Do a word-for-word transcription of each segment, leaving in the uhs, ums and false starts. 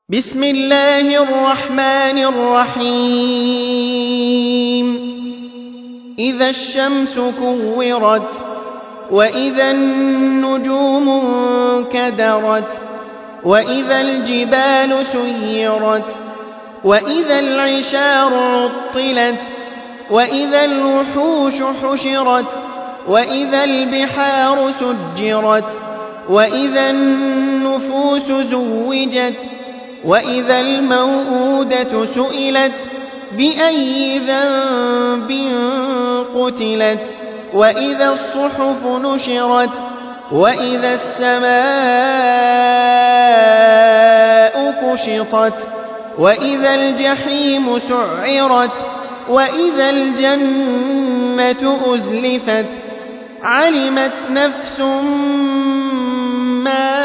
بسم الله الرحمن الرحيم إذا الشمس كورت وإذا النجوم انكدرت وإذا الجبال سيرت وإذا العشار عطلت وإذا الوحوش حشرت وإذا البحار سجرت وإذا النفوس زوجت وإذا الموءودة سئلت بأي ذنب قتلت وإذا الصحف نشرت وإذا السماء كشطت وإذا الجحيم سعرت وإذا الجنة أزلفت علمت نفس ما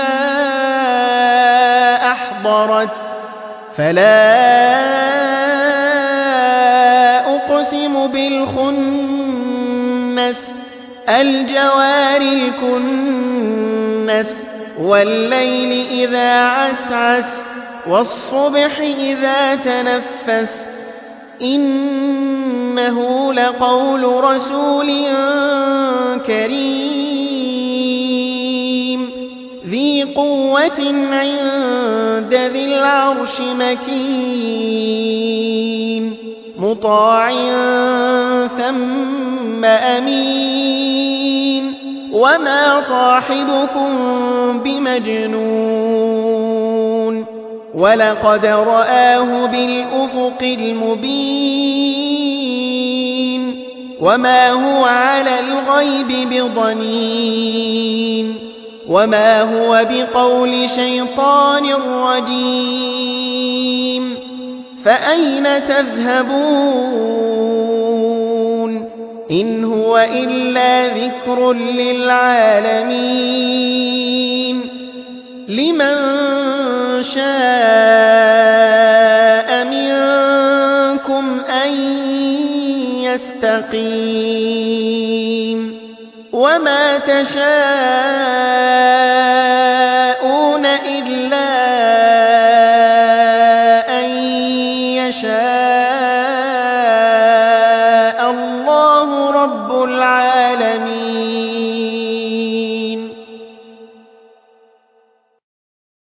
أحضرت فلا أقسم بالخنس الجوار الكنس والليل إذا عسعس والصبح إذا تنفس إنه لقول رسول كريم ذي قوة عند ذي العرش مكين مطاع ثم أمين وما صاحبكم بمجنون ولقد رآه بالأفق المبين وما هو على الغيب بضنين وما هو بقول شيطان رجيم فأين تذهبون إن هو إلا ذكر للعالمين لمن شاء منكم أن يستقيم وما تشاءون إلا أن يشاء